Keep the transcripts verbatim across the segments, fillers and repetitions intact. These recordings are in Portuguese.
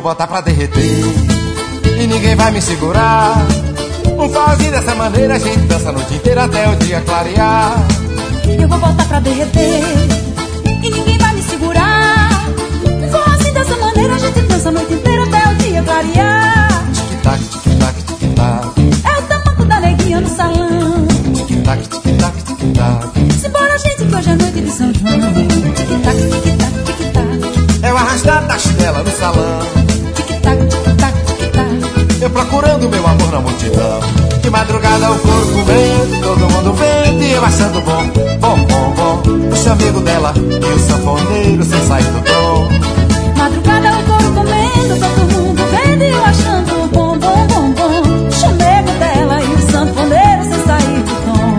botar pra derreter e ninguém vai me segurar. Um forrozinho dessa maneira a gente dança a noite inteira até o dia clarear. Eu vou botar pra derreter e ninguém vai me segurar. Um forrozinho dessa maneira a gente dança a noite inteira até o dia clarear. Tic-tac, tic-tac, tic-tac. É o tamanco da neguinha no salão. Tic-tac, tic-tac, tic-tac. Simbora, gente, que hoje é noite de São João. Tic-tac, tic-tac, tic-tac. É o arrastar da chinela no salão. Tic-tac, tic-tac, tic-tac. Eu procurando meu amor na multidão. De madrugada o corpo vem, todo mundo vem e eu achando bom, bom, bom, bom. O chamego dela e o sanfoneiro sem sair do tom. Madrugada o couro comendo, todo mundo vendo e eu achando bom, bom, bom, bom. O chamego dela e o sanfoneiro sem sair do tom.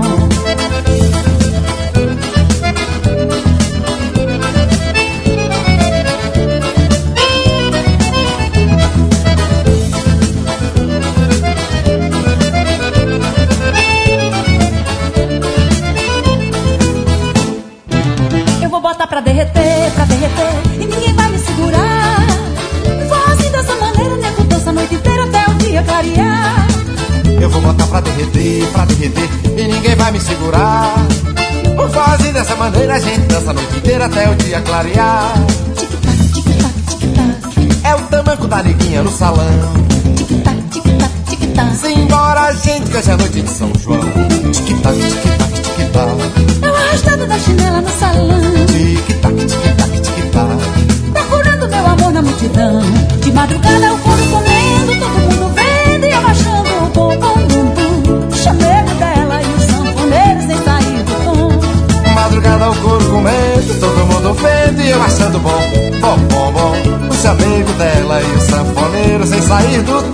Pra derreter, pra derreter, e ninguém vai me segurar. Vou assim dessa maneira, nego dança a noite inteira até o dia clarear. Eu vou botar pra derreter, pra derreter, e ninguém vai me segurar. Um forrozinho dessa maneira a gente dança a noite inteira até o dia clarear. Tic-tac, tic-tac, tic-tac. É o tamanco da neguinha no salão. Tic-tac, tic-tac, tic-tac. Simbora, gente, que hoje é noite de São João. Tic-tac, tic-tac, tic-tac. É o arrastado da chinela no salão. Tic-tac, tic-tac, tic-tac. Procurando meu amor na multidão. De madrugada o couro comendo, todo mundo vendo e eu achando o bom, bom, bom, bom. O chamego dela e o sanfoneiro sem sair do tom. Madrugada o couro comendo, todo mundo vendo e eu achando bom, bom, bom, bom. O chamego dela e o sanfoneiro sem sair do tom.